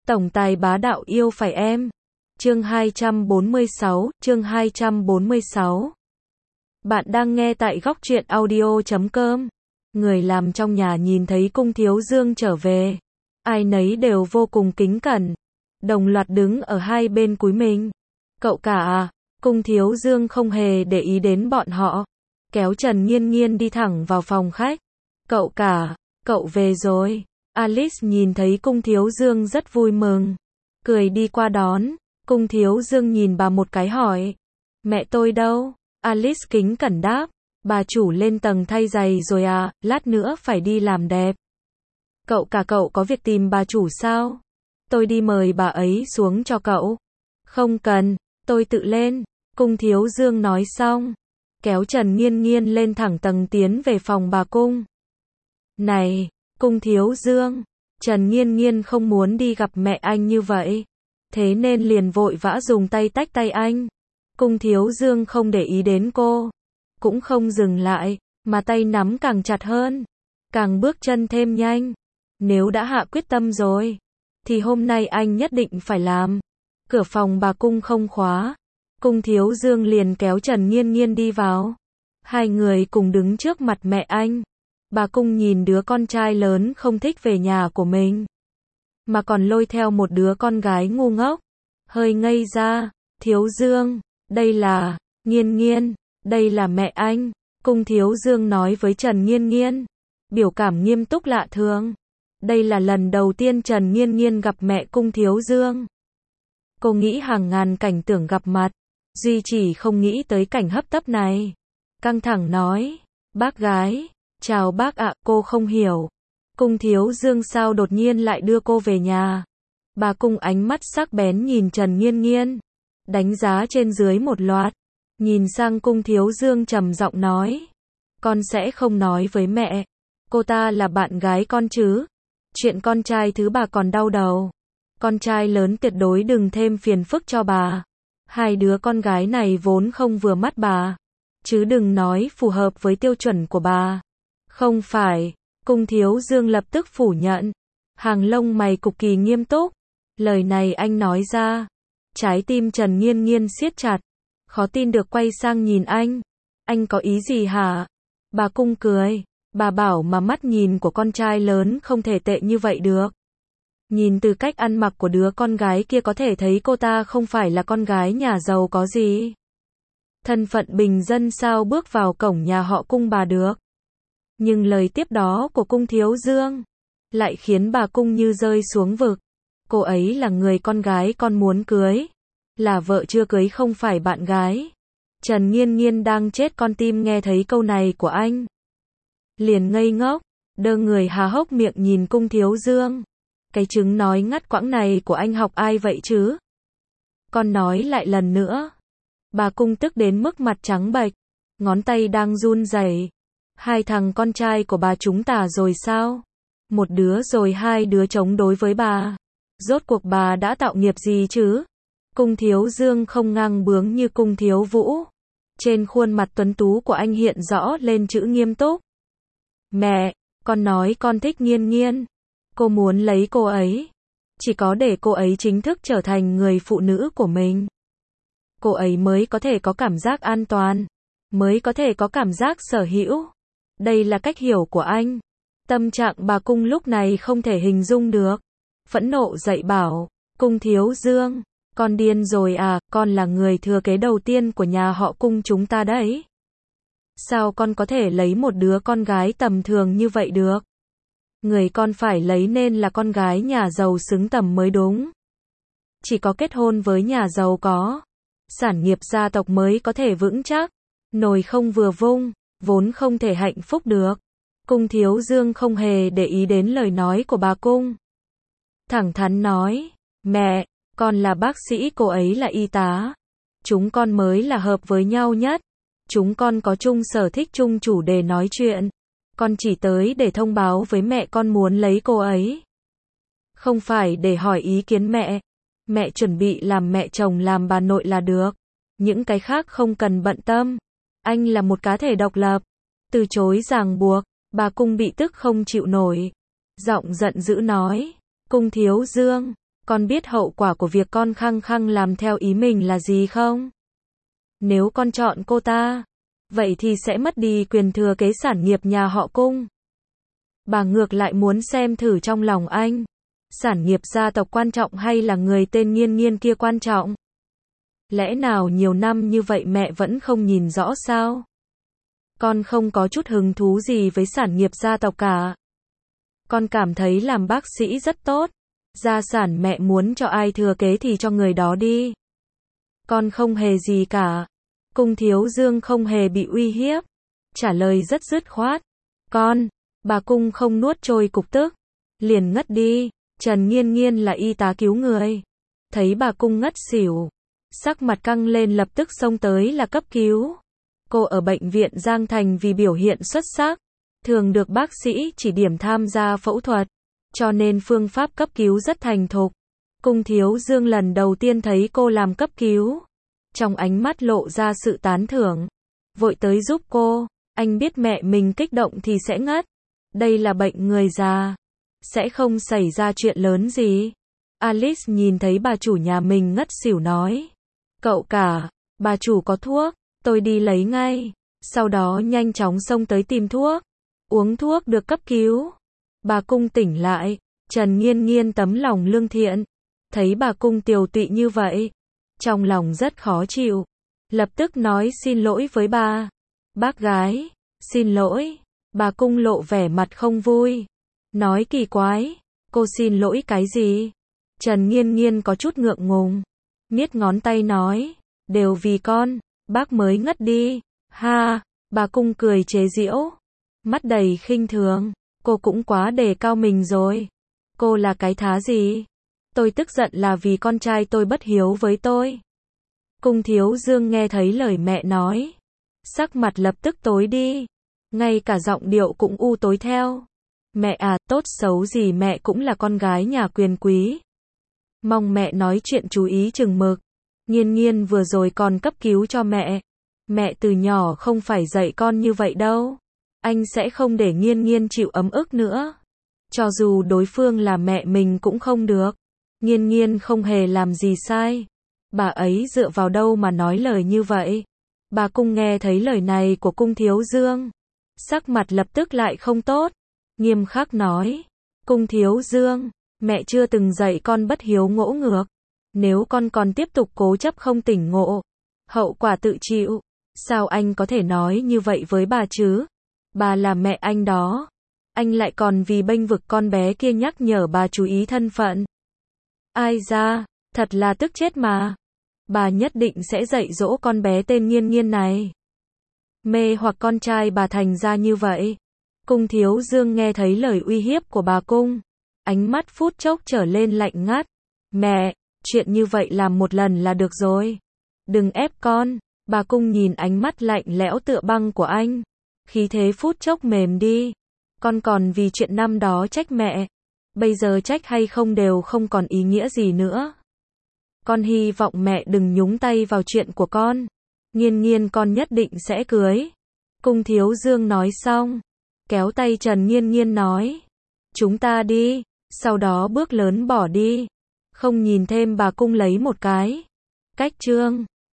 Tổng tài bá đạo yêu phải em. Chương 246. Bạn đang nghe tại góc truyện audio.com. Người làm trong nhà nhìn thấy Cung Thiếu Dương trở về, ai nấy đều vô cùng kính cẩn, đồng loạt đứng ở hai bên cúi mình. Cậu cả à? Cung Thiếu Dương không hề để ý đến bọn họ, kéo Trần Nghiên Nghiên đi thẳng vào phòng khách. Cậu cả, cậu về rồi. Alice nhìn thấy Cung Thiếu Dương rất vui mừng, cười đi qua đón. Cung Thiếu Dương nhìn bà một cái hỏi, mẹ tôi đâu? Alice kính cẩn đáp, bà chủ lên tầng thay giày rồi à, lát nữa phải đi làm đẹp. Cậu cả, cậu có việc tìm bà chủ sao? Tôi đi mời bà ấy xuống cho cậu. Không cần, tôi tự lên. Cung Thiếu Dương nói xong, kéo Trần Nghiên Nghiên lên thẳng tầng tiến về phòng bà Cung. Này, Cung Thiếu Dương, Trần Nghiên Nghiên không muốn đi gặp mẹ anh như vậy, thế nên liền vội vã dùng tay tách tay anh. Cung Thiếu Dương không để ý đến cô, cũng không dừng lại, mà tay nắm càng chặt hơn, càng bước chân thêm nhanh. Nếu đã hạ quyết tâm rồi, thì hôm nay anh nhất định phải làm. Cửa phòng bà Cung không khóa, Cung Thiếu Dương liền kéo Trần Nghiên Nghiên đi vào. Hai người cùng đứng trước mặt mẹ anh. Bà Cung nhìn đứa con trai lớn không thích về nhà của mình, mà còn lôi theo một đứa con gái ngu ngốc, hơi ngây ra. Thiếu Dương, đây là Nghiên Nghiên, đây là mẹ anh. Cung Thiếu Dương nói với Trần Nghiên Nghiên, biểu cảm nghiêm túc lạ thường. Đây là lần đầu tiên Trần Nghiên Nghiên gặp mẹ Cung Thiếu Dương. Cô nghĩ hàng ngàn cảnh tưởng gặp mặt, duy chỉ không nghĩ tới cảnh hấp tấp này. Căng thẳng nói, bác gái, chào bác ạ. Cô không hiểu, Cung Thiếu Dương sao đột nhiên lại đưa cô về nhà. Bà Cung ánh mắt sắc bén nhìn Trần Nghiên Nghiên, đánh giá trên dưới một loạt, nhìn sang Cung Thiếu Dương trầm giọng nói, con sẽ không nói với mẹ, cô ta là bạn gái con chứ. Chuyện con trai thứ bà còn đau đầu, con trai lớn tuyệt đối đừng thêm phiền phức cho bà. Hai đứa con gái này vốn không vừa mắt bà, chứ đừng nói phù hợp với tiêu chuẩn của bà. Không phải. Cung Thiếu Dương lập tức phủ nhận, hàng lông mày cực kỳ nghiêm túc. Lời này anh nói ra, trái tim Trần Nghiên Nghiên siết chặt, khó tin được quay sang nhìn anh có ý gì hả? Bà Cung cười, bà bảo mà mắt nhìn của con trai lớn không thể tệ như vậy được. Nhìn từ cách ăn mặc của đứa con gái kia có thể thấy cô ta không phải là con gái nhà giàu có gì. Thân phận bình dân sao bước vào cổng nhà họ Cung bà được. Nhưng lời tiếp đó của Cung Thiếu Dương lại khiến bà Cung như rơi xuống vực. Cô ấy là người con gái con muốn cưới, là vợ chưa cưới không phải bạn gái. Trần Nghiên Nghiên đang chết con tim nghe thấy câu này của anh, liền ngây ngốc, đơ người há hốc miệng nhìn Cung Thiếu Dương. Cái trứng nói ngắt quãng này của anh học ai vậy chứ? Con nói lại lần nữa. Bà Cung tức đến mức mặt trắng bệch, ngón tay đang run rẩy. Hai thằng con trai của bà chúng ta rồi sao? Một đứa rồi hai đứa chống đối với bà. Rốt cuộc bà đã tạo nghiệp gì chứ? Cung Thiếu Dương không ngang bướng như Cung Thiếu Vũ. Trên khuôn mặt tuấn tú của anh hiện rõ lên chữ nghiêm túc. Mẹ, con nói con thích Nghiên Nghiên. Cô muốn lấy cô ấy, chỉ có để cô ấy chính thức trở thành người phụ nữ của mình, cô ấy mới có thể có cảm giác an toàn, mới có thể có cảm giác sở hữu. Đây là cách hiểu của anh. Tâm trạng bà Cung lúc này không thể hình dung được. Phẫn nộ dậy bảo, Cung Thiếu Dương, con điên rồi à, con là người thừa kế đầu tiên của nhà họ Cung chúng ta đấy. Sao con có thể lấy một đứa con gái tầm thường như vậy được? Người con phải lấy nên là con gái nhà giàu xứng tầm mới đúng. Chỉ có kết hôn với nhà giàu có, sản nghiệp gia tộc mới có thể vững chắc. Nồi không vừa vung, vốn không thể hạnh phúc được. Cung Thiếu Dương không hề để ý đến lời nói của bà Cung. Thẳng thắn nói, mẹ, con là bác sĩ, cô ấy là y tá. Chúng con mới là hợp với nhau nhất. Chúng con có chung sở thích, chung chủ đề nói chuyện. Con chỉ tới để thông báo với mẹ con muốn lấy cô ấy. Không phải để hỏi ý kiến mẹ. Mẹ chuẩn bị làm mẹ chồng làm bà nội là được. Những cái khác không cần bận tâm. Anh là một cá thể độc lập. Từ chối ràng buộc, bà Cung bị tức không chịu nổi. Giọng giận dữ nói, Cung Thiếu Dương, Con biết hậu quả của việc con khăng khăng làm theo ý mình là gì không? Nếu con chọn cô ta, vậy thì sẽ mất đi quyền thừa kế sản nghiệp nhà họ Cung. Bà ngược lại muốn xem thử trong lòng anh, sản nghiệp gia tộc quan trọng hay là người tên Nghiên Nghiên kia quan trọng? Lẽ nào nhiều năm như vậy mẹ vẫn không nhìn rõ sao? Con không có chút hứng thú gì với sản nghiệp gia tộc cả. Con cảm thấy làm bác sĩ rất tốt. Gia sản mẹ muốn cho ai thừa kế thì cho người đó đi. Con không hề gì cả. Cung Thiếu Dương không hề bị uy hiếp. Trả lời rất dứt khoát. Con, bà Cung không nuốt trôi cục tức. Liền ngất đi. Trần Nghiên Nghiên là y tá cứu người. Thấy bà Cung ngất xỉu. Sắc mặt căng lên lập tức xông tới là cấp cứu. Cô ở bệnh viện Giang Thành vì biểu hiện xuất sắc. Thường được bác sĩ chỉ điểm tham gia phẫu thuật. Cho nên phương pháp cấp cứu rất thành thục. Cung Thiếu Dương lần đầu tiên thấy cô làm cấp cứu. Trong ánh mắt lộ ra sự tán thưởng. Vội tới giúp cô. Anh biết mẹ mình kích động thì sẽ ngất. Đây là bệnh người già. Sẽ không xảy ra chuyện lớn gì. Alice nhìn thấy bà chủ nhà mình ngất xỉu nói. Cậu cả, bà chủ có thuốc. Tôi đi lấy ngay. Sau đó nhanh chóng xông tới tìm thuốc. Uống thuốc được cấp cứu. Bà Cung tỉnh lại. Trần Nghiên Nghiên tấm lòng lương thiện. Thấy bà Cung tiều tụy như vậy. Trong lòng rất khó chịu. Lập tức nói xin lỗi với bà. Bác gái, xin lỗi. Bà Cung lộ vẻ mặt không vui. Nói kỳ quái. Cô xin lỗi cái gì? Trần Nghiên Nghiên có chút ngượng ngùng. Miết ngón tay nói. Đều vì con. Bác mới ngất đi. Ha. Bà Cung cười chế giễu. Mắt đầy khinh thường. Cô cũng quá đề cao mình rồi. Cô là cái thá gì? Tôi tức giận là vì con trai tôi bất hiếu với tôi. Cung Thiếu Dương nghe thấy lời mẹ nói. Sắc mặt lập tức tối đi. Ngay cả giọng điệu cũng u tối theo. Mẹ à, tốt xấu gì mẹ cũng là con gái nhà quyền quý. Mong mẹ nói chuyện chú ý chừng mực. Nghiên Nghiên vừa rồi còn cấp cứu cho mẹ. Mẹ từ nhỏ không phải dạy con như vậy đâu. Anh sẽ không để Nghiên Nghiên chịu ấm ức nữa. Cho dù đối phương là mẹ mình cũng không được. Nghiên Nghiên không hề làm gì sai. Bà ấy dựa vào đâu mà nói lời như vậy? Bà Cung nghe thấy lời này của Cung Thiếu Dương. Sắc mặt lập tức lại không tốt. Nghiêm khắc nói. Cung Thiếu Dương, mẹ chưa từng dạy con bất hiếu ngỗ ngược. Nếu con còn tiếp tục cố chấp không tỉnh ngộ, hậu quả tự chịu. Sao anh có thể nói như vậy với bà chứ? Bà là mẹ anh đó. Anh lại còn vì bênh vực con bé kia nhắc nhở bà chú ý thân phận. Ai da, thật là tức chết mà. Bà nhất định sẽ dạy dỗ con bé tên Nghiên Nghiên này. Mê hoặc con trai bà thành ra như vậy. Cung Thiếu Dương nghe thấy lời uy hiếp của bà Cung. Ánh mắt phút chốc trở lên lạnh ngắt. Mẹ, chuyện như vậy làm một lần là được rồi. Đừng ép con. Bà Cung nhìn ánh mắt lạnh lẽo tựa băng của anh. Khí thế phút chốc mềm đi. Con còn vì chuyện năm đó trách mẹ. Bây giờ trách hay không đều không còn ý nghĩa gì nữa. Con hy vọng mẹ đừng nhúng tay vào chuyện của con. Nghiên Nghiên con nhất định sẽ cưới. Cung Thiếu Dương nói xong. Kéo tay Trần Nghiên Nghiên nói. Chúng ta đi. Sau đó bước lớn bỏ đi. Không nhìn thêm bà Cung lấy một cái. Cách chương.